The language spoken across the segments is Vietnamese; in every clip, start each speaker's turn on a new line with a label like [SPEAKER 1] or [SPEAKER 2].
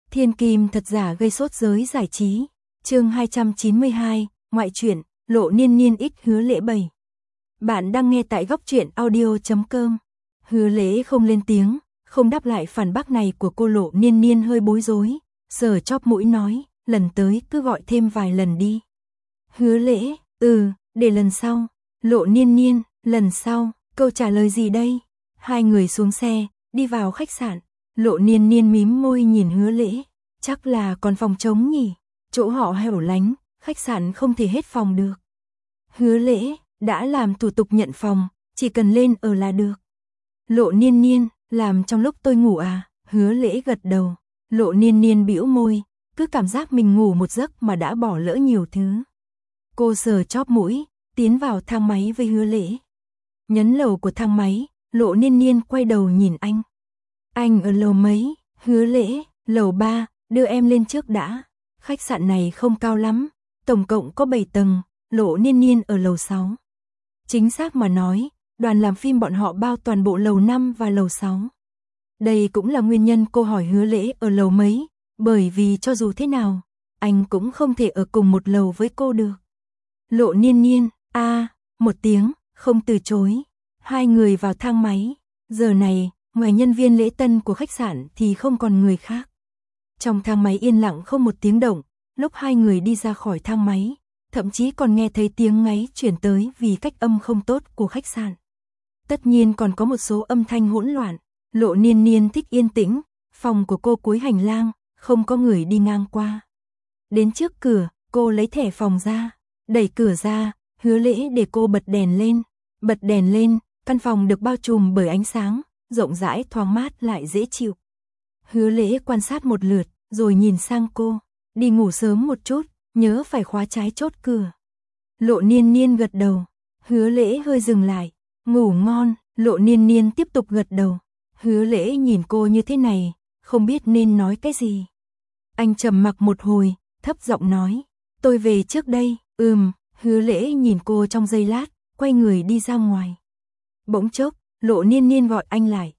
[SPEAKER 1] Thiên kim thật giả gây sốt giới giải trí. Chương 292, ngoại truyện, Lộ Niên Niên x Hứa Lễ 7. Bạn đang nghe tại góc truyện audio.com. Hứa Lễ không lên tiếng, không đáp lại phản bác này của cô. Lộ Niên Niên hơi bối rối, sờ chóp mũi nói, lần tới cứ gọi thêm vài lần đi. Hứa Lễ, để lần sau. Lộ Niên Niên, lần sau, câu trả lời gì đây? Hai người xuống xe, đi vào khách sạn. Lộ Niên Niên mím môi nhìn Hứa Lễ, chắc là còn phòng trống nhỉ, chỗ họ hẻo lánh, khách sạn không thể hết phòng được. Hứa Lễ, đã làm thủ tục nhận phòng, chỉ cần lên ở là được. Lộ Niên Niên, làm trong lúc tôi ngủ à? Hứa Lễ gật đầu. Lộ Niên Niên bĩu môi, cứ cảm giác mình ngủ một giấc mà đã bỏ lỡ nhiều thứ. Cô sờ chóp mũi, tiến vào thang máy với Hứa Lễ. Nhấn lầu của thang máy, Lộ Niên Niên quay đầu nhìn anh. Anh ở lầu mấy? Hứa Lễ, lầu 3, đưa em lên trước đã. Khách sạn này không cao lắm, tổng cộng có 7 tầng, Lộ Niên Niên ở lầu 6. Chính xác mà nói, đoàn làm phim bọn họ bao toàn bộ lầu 5 và lầu 6. Đây cũng là nguyên nhân cô hỏi Hứa Lễ ở lầu mấy, bởi vì cho dù thế nào, anh cũng không thể ở cùng một lầu với cô được. Lộ Niên Niên, một tiếng, không từ chối. Hai người vào thang máy, giờ này, ngoài nhân viên lễ tân của khách sạn thì không còn người khác. Trong thang máy yên lặng không một tiếng động, lúc hai người đi ra khỏi thang máy, thậm chí còn nghe thấy tiếng ngáy chuyển tới vì cách âm không tốt của khách sạn. Tất nhiên còn có một số âm thanh hỗn loạn. Lộ Niên Niên thích yên tĩnh, phòng của cô cuối hành lang, không có người đi ngang qua. Đến trước cửa, cô lấy thẻ phòng ra, đẩy cửa ra, Hứa Lễ để cô bật đèn lên. Bật đèn lên, căn phòng được bao trùm bởi ánh sáng, rộng rãi thoáng mát lại dễ chịu. Hứa Lễ quan sát một lượt, rồi nhìn sang cô, đi ngủ sớm một chút, nhớ phải khóa trái chốt cửa. Lộ Niên Niên gật đầu. Hứa Lễ hơi dừng lại, ngủ ngon. Lộ Niên Niên tiếp tục gật đầu. Hứa Lễ nhìn cô như thế này, không biết nên nói cái gì. Anh trầm mặc một hồi, thấp giọng nói, tôi về trước đây. Hứa Lễ nhìn cô trong giây lát, quay người đi ra ngoài. Bỗng chốc, Lộ Niên Niên gọi anh lại.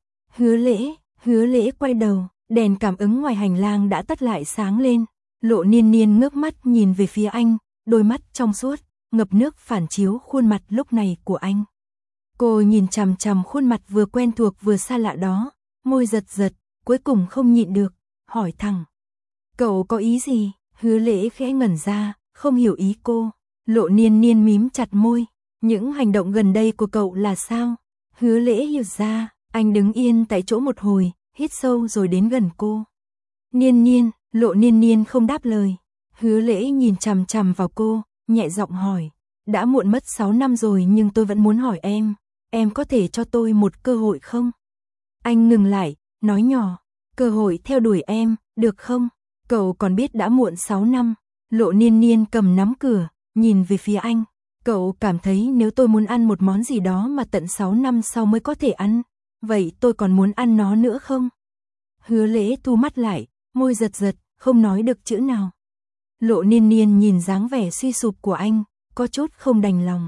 [SPEAKER 1] Hứa Lễ quay đầu, đèn cảm ứng ngoài hành lang đã tắt lại sáng lên. Lộ Niên Niên ngước mắt nhìn về phía anh, đôi mắt trong suốt, ngập nước phản chiếu khuôn mặt lúc này của anh. Cô nhìn chằm chằm khuôn mặt vừa quen thuộc vừa xa lạ đó, môi giật giật, cuối cùng không nhịn được, hỏi thẳng. Cậu có ý gì? Hứa Lễ khẽ ngẩn ra, không hiểu ý cô. Lộ Niên Niên mím chặt môi. Những hành động gần đây của cậu là sao? Hứa Lễ hiểu ra, anh đứng yên tại chỗ một hồi, hít sâu rồi đến gần cô. Niên Niên, Lộ Niên Niên không đáp lời. Hứa Lễ nhìn chằm chằm vào cô, nhẹ giọng hỏi. Đã muộn mất 6 năm rồi nhưng tôi vẫn muốn hỏi em có thể cho tôi một cơ hội không? Anh ngừng lại, nói nhỏ, cơ hội theo đuổi em, được không? Cậu còn biết đã muộn 6 năm. Lộ Niên Niên cầm nắm cửa, nhìn về phía anh. Cậu cảm thấy nếu tôi muốn ăn một món gì đó mà tận 6 năm sau mới có thể ăn, vậy tôi còn muốn ăn nó nữa không? Hứa Lễ thu mắt lại, môi giật giật, không nói được chữ nào. Lộ Niên Niên nhìn dáng vẻ suy sụp của anh, có chút không đành lòng.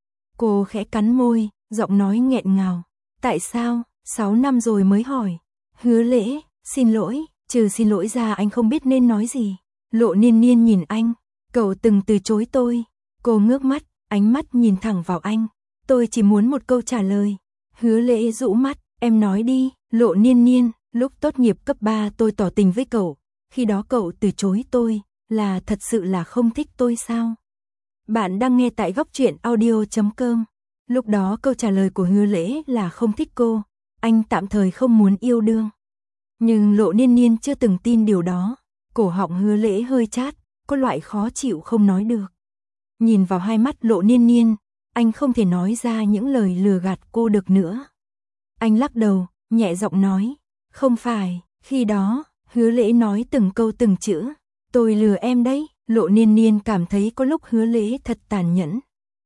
[SPEAKER 1] Cô khẽ cắn môi, giọng nói nghẹn ngào. Tại sao, 6 năm rồi mới hỏi? Hứa Lễ, xin lỗi, trừ xin lỗi ra anh không biết nên nói gì. Lộ Niên Niên nhìn anh, cậu từng từ chối tôi. Cô ngước mắt, ánh mắt nhìn thẳng vào anh. Tôi chỉ muốn một câu trả lời. Hứa Lễ rũ mắt, em nói đi. Lộ Niên Niên, lúc tốt nghiệp cấp 3 tôi tỏ tình với cậu. Khi đó cậu từ chối tôi, là thật sự là không thích tôi sao? Bạn đang nghe tại góc truyện audio.com. Lúc đó câu trả lời của Hứa Lễ là không thích cô, anh tạm thời không muốn yêu đương. Nhưng Lộ Niên Niên chưa từng tin điều đó, cổ họng Hứa Lễ hơi chát, có loại khó chịu không nói được. Nhìn vào hai mắt Lộ Niên Niên, anh không thể nói ra những lời lừa gạt cô được nữa. Anh lắc đầu, nhẹ giọng nói, không phải, khi đó, Hứa Lễ nói từng câu từng chữ, tôi lừa em đấy. Lộ Niên Niên cảm thấy có lúc Hứa Lễ thật tàn nhẫn.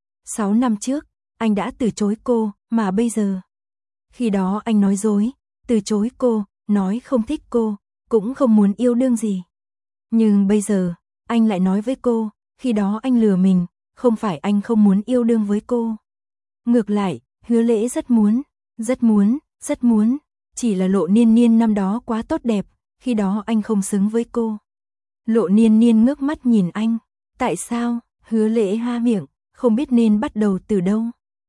[SPEAKER 1] 6 năm trước, anh đã từ chối cô, mà bây giờ. Khi đó anh nói dối, từ chối cô, nói không thích cô, cũng không muốn yêu đương gì. Nhưng bây giờ, anh lại nói với cô, khi đó anh lừa mình, không phải anh không muốn yêu đương với cô. Ngược lại, Hứa Lễ rất muốn, chỉ là Lộ Niên Niên năm đó quá tốt đẹp, khi đó anh không xứng với cô. Lộ Niên Niên ngước mắt nhìn anh. Tại sao? Hứa Lễ há miệng, không biết nên bắt đầu từ đâu.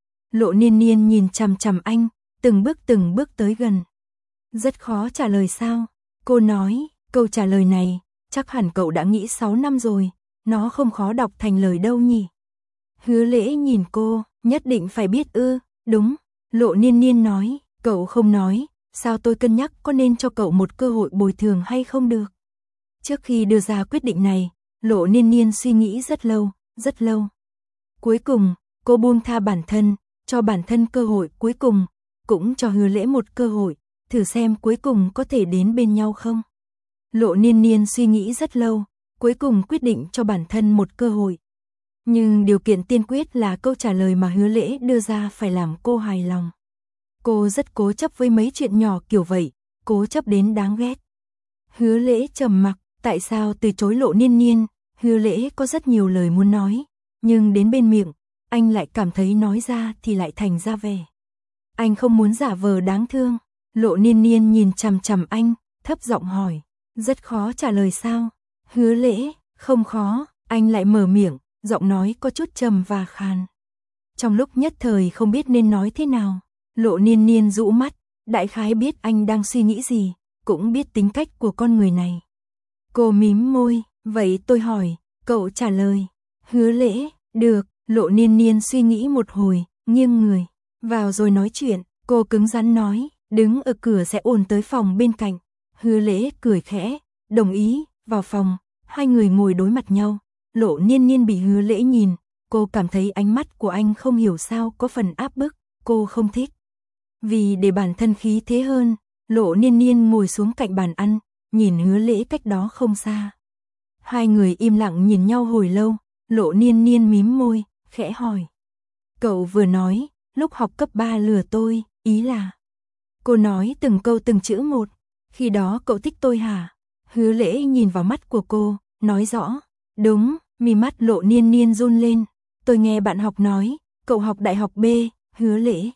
[SPEAKER 1] Lộ Niên Niên nhìn chằm chằm anh, từng bước tới gần. Rất khó trả lời sao? Cô nói, câu trả lời này, chắc hẳn cậu đã nghĩ 6 năm rồi, nó không khó đọc thành lời đâu nhỉ. Hứa Lễ nhìn cô, nhất định phải biết ư? Đúng, Lộ Niên Niên nói, cậu không nói, sao tôi cân nhắc có nên cho cậu một cơ hội bồi thường hay không được. Trước khi đưa ra quyết định này, Lộ Niên Niên suy nghĩ rất lâu, rất lâu. Cuối cùng, cô buông tha bản thân, cho bản thân cơ hội cuối cùng, cũng cho Hứa Lễ một cơ hội, thử xem cuối cùng có thể đến bên nhau không. Lộ Niên Niên suy nghĩ rất lâu, cuối cùng quyết định cho bản thân một cơ hội. Nhưng điều kiện tiên quyết là câu trả lời mà Hứa Lễ đưa ra phải làm cô hài lòng. Cô rất cố chấp với mấy chuyện nhỏ kiểu vậy, cố chấp đến đáng ghét. Hứa Lễ trầm mặc, tại sao từ chối Lộ Niên Niên? Hứa Lễ có rất nhiều lời muốn nói, nhưng đến bên miệng, anh lại cảm thấy nói ra thì lại thành ra vẻ. Anh không muốn giả vờ đáng thương. Lộ Niên Niên nhìn chằm chằm anh, thấp giọng hỏi, rất khó trả lời sao? Hứa Lễ, không khó, anh lại mở miệng, giọng nói có chút trầm và khàn. Trong lúc nhất thời không biết nên nói thế nào, Lộ Niên Niên rũ mắt, đại khái biết anh đang suy nghĩ gì, cũng biết tính cách của con người này. Cô mím môi, vậy tôi hỏi, cậu trả lời. Hứa Lễ, được. Lộ Niên Niên suy nghĩ một hồi, nghiêng người vào rồi nói chuyện. Cô cứng rắn nói, đứng ở cửa sẽ ồn tới phòng bên cạnh. Hứa Lễ cười khẽ, đồng ý. Vào phòng, hai người ngồi đối mặt nhau. Lộ Niên Niên bị Hứa Lễ nhìn, cô cảm thấy ánh mắt của anh không hiểu sao có phần áp bức, cô không thích. Vì để bản thân khí thế hơn, Lộ Niên Niên ngồi xuống cạnh bàn ăn, nhìn Hứa Lễ cách đó không xa. Hai người im lặng nhìn nhau hồi lâu, Lộ Niên Niên mím môi, khẽ hỏi. Cậu vừa nói, lúc học cấp 3 lừa tôi, ý là... Cô nói từng câu từng chữ một, khi đó cậu thích tôi hả? Hứa Lễ nhìn vào mắt của cô, nói rõ. Đúng, mí mắt Lộ Niên Niên run lên. Tôi nghe bạn học nói, cậu học đại học B, Hứa Lễ.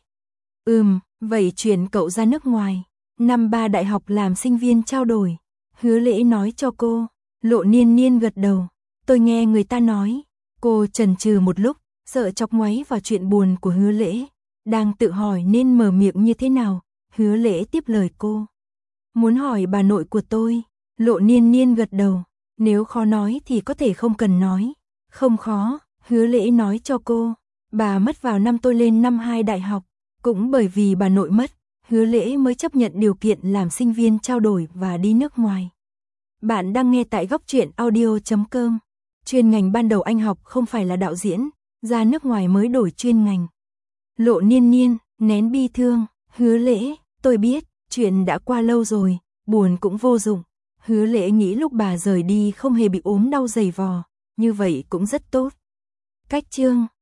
[SPEAKER 1] Vậy chuyển cậu ra nước ngoài. Năm 3 đại học làm sinh viên trao đổi. Hứa Lễ nói cho cô. Lộ Niên Niên gật đầu. Tôi nghe người ta nói. Cô chần chừ một lúc, sợ chọc ngoáy vào chuyện buồn của Hứa Lễ. Đang tự hỏi nên mở miệng như thế nào. Hứa Lễ tiếp lời cô. Muốn hỏi bà nội của tôi. Lộ Niên Niên gật đầu. Nếu khó nói thì có thể không cần nói. Không khó, Hứa Lễ nói cho cô. Bà mất vào năm tôi lên năm 2 đại học. Cũng bởi vì bà nội mất, Hứa Lễ mới chấp nhận điều kiện làm sinh viên trao đổi và đi nước ngoài. Bạn đang nghe tại Góc Truyện Audio.com. Chuyên ngành ban đầu anh học không phải là đạo diễn, ra nước ngoài mới đổi chuyên ngành. Lộ Niên Niên, nén bi thương. Hứa Lễ, tôi biết, chuyện đã qua lâu rồi, buồn cũng vô dụng. Hứa Lễ nghĩ lúc bà rời đi không hề bị ốm đau dày vò, như vậy cũng rất tốt. Cách chương